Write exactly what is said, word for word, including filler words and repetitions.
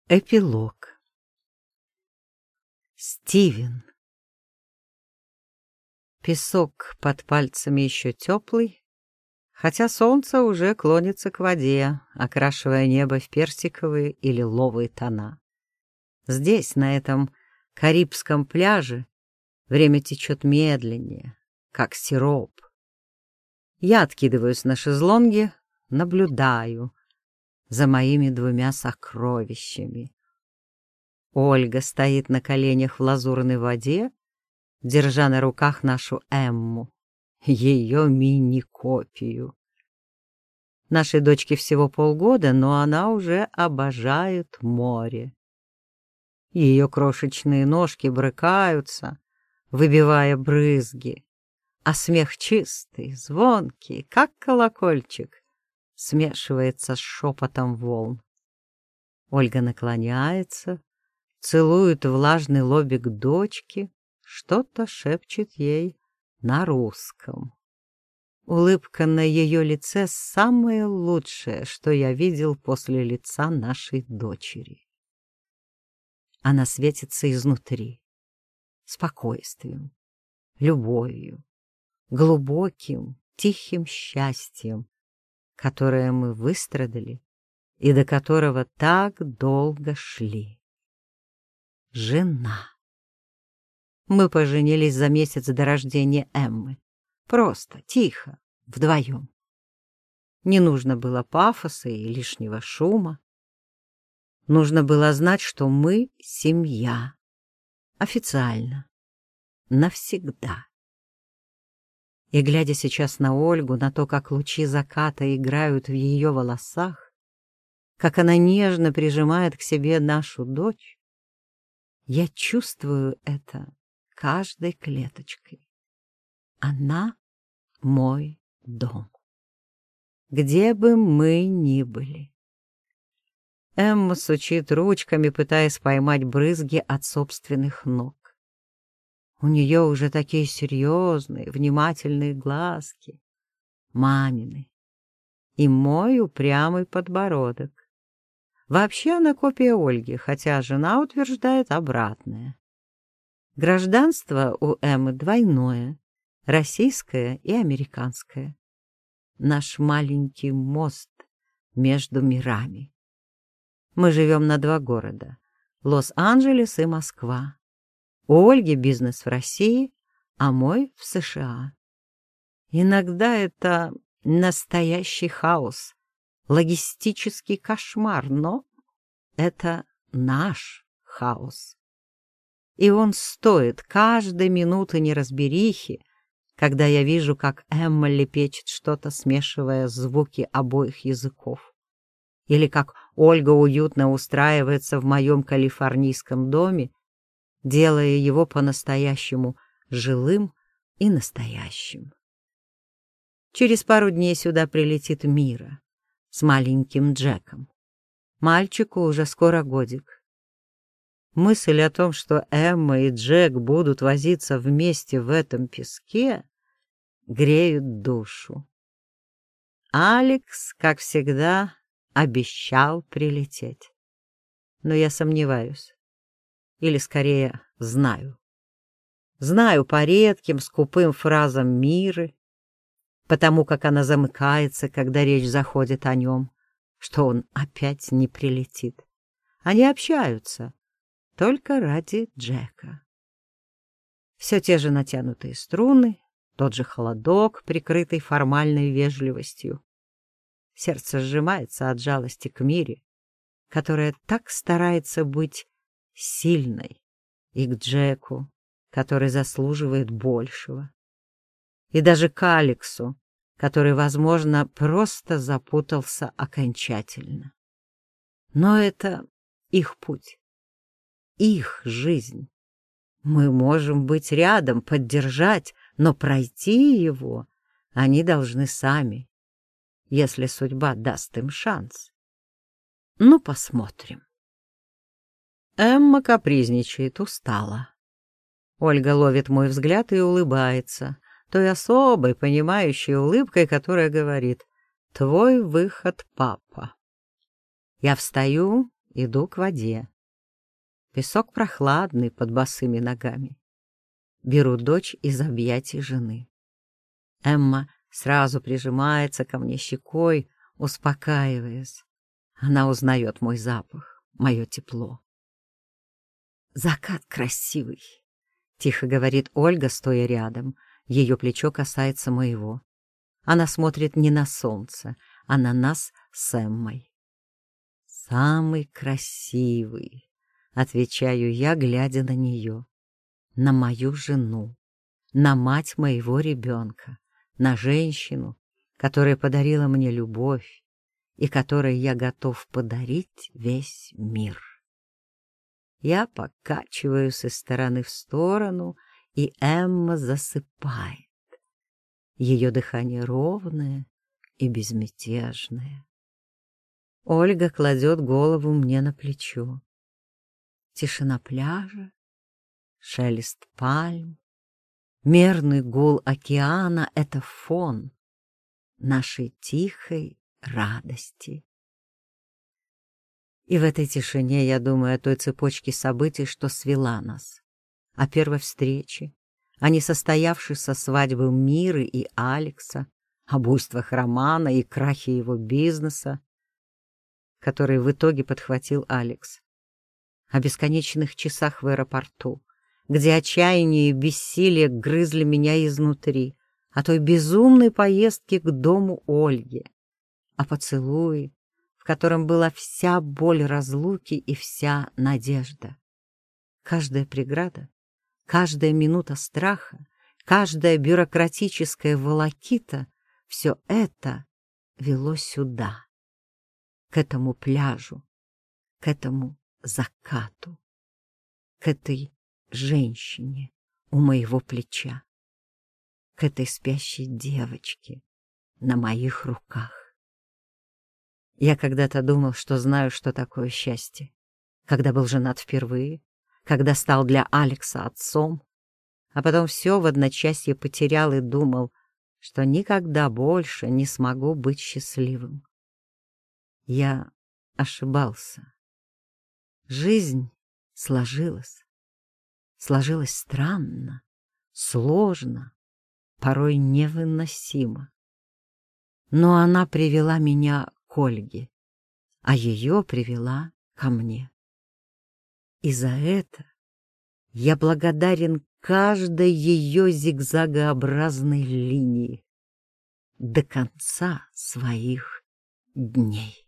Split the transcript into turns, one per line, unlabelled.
Эпилог. Стивен. Песок под пальцами еще теплый, хотя солнце уже клонится к воде, окрашивая небо в персиковые и лиловые тона. Здесь, на этом Карибском пляже, время течет медленнее, как сироп. Я откидываюсь на шезлонге, наблюдаю за моими двумя сокровищами. Ольга стоит на коленях в лазурной воде, держа на руках нашу Эмму, ее мини-копию. Нашей дочке всего полгода, но она уже обожает море. Ее крошечные ножки брыкаются, выбивая брызги, а смех чистый, звонкий, как колокольчик, смешивается с шепотом волн. Ольга наклоняется, целует влажный лобик дочки, что-то шепчет ей на русском. Улыбка на ее лице самое лучшее, что я видел после лица нашей дочери. Она светится изнутри, спокойствием, любовью, глубоким, тихим счастьем, которое мы выстрадали и до которого так долго шли. Жена. Мы поженились за месяц до рождения Эммы. Просто, тихо, вдвоем. Не нужно было пафоса и лишнего шума. Нужно было знать, что мы семья. Официально. Навсегда. И, глядя сейчас на Ольгу, на то, как лучи заката играют в ее волосах, как она нежно прижимает к себе нашу дочь, я чувствую это каждой клеточкой. Она мой дом. Где бы мы ни были. Эмма сучит ручками, пытаясь поймать брызги от собственных ног. У нее уже такие серьезные, внимательные глазки, мамины, и мой упрямый подбородок. Вообще она копия Ольги, хотя жена утверждает обратное. Гражданство у Эммы двойное, российское и американское. Наш маленький мост между мирами. Мы живем на два города — Лос-Анджелес и Москва. У Ольги бизнес в России, а мой в США. Иногда это настоящий хаос, логистический кошмар, но это наш хаос. И он стоит каждой минуты неразберихи, когда я вижу, как Эмма лепечет что-то, смешивая звуки обоих языков. Или как Ольга уютно устраивается в моем калифорнийском доме, делая его по-настоящему жилым и настоящим. Через пару дней сюда прилетит Мира с маленьким Джеком. Мальчику уже скоро годик. Мысль о том, что Эмма и Джек будут возиться вместе в этом песке, греют душу. Алекс, как всегда, обещал прилететь. Но я сомневаюсь. Или, скорее, знаю. Знаю по редким, скупым фразам Миры, потому как она замыкается, когда речь заходит о нем, что он опять не прилетит. Они общаются только ради Джека. Все те же натянутые струны, тот же холодок, прикрытый формальной вежливостью. Сердце сжимается от жалости к Мире, которая так старается быть сильной, и к Джеку, который заслуживает большего. И даже к Алексу, который, возможно, просто запутался окончательно. Но это их путь, их жизнь. Мы можем быть рядом, поддержать, но пройти его они должны сами, если судьба даст им шанс. Ну, посмотрим. Эмма капризничает, устала. Ольга ловит мой взгляд и улыбается, той особой, понимающей улыбкой, которая говорит: «Твой выход, папа». Я встаю иду к воде. Песок прохладный под босыми ногами. Беру дочь из объятий жены. Эмма сразу прижимается ко мне щекой, успокаиваясь. Она узнает мой запах, мое тепло. «Закат красивый», — тихо говорит Ольга, стоя рядом. Ее плечо касается моего. Она смотрит не на солнце, а на нас с Эммой. «Самый красивый», — отвечаю я, глядя на нее, на мою жену, на мать моего ребенка, на женщину, которая подарила мне любовь и которой я готов подарить весь мир. Я покачиваюсь из стороны в сторону, и Эмма засыпает. Ее дыхание ровное и безмятежное. Ольга кладет голову мне на плечо. Тишина пляжа, шелест пальм, мерный гул океана — это фон нашей тихой радости. И в этой тишине я думаю о той цепочке событий, что свела нас, о первой встрече, о несостоявшейся свадьбе Миры и Алекса, о буйствах Романа и крахе его бизнеса, который в итоге подхватил Алекс, о бесконечных часах в аэропорту, где отчаяние и бессилие грызли меня изнутри, о той безумной поездке к дому Ольги, о поцелуе, в котором была вся боль разлуки и вся надежда. Каждая преграда, каждая минута страха, каждая бюрократическая волокита — все это вело сюда, к этому пляжу, к этому закату, к этой женщине у моего плеча, к этой спящей девочке на моих руках. Я когда-то думал, что знаю, что такое счастье, когда был женат впервые, когда стал для Алекса отцом, а потом все в одночасье потерял и думал, что никогда больше не смогу быть счастливым. Я ошибался. Жизнь сложилась. Сложилась странно, сложно, порой невыносимо. Но она привела меня к Ольге, а ее привела ко мне. И за это я благодарен каждой ее зигзагообразной линии до конца своих дней.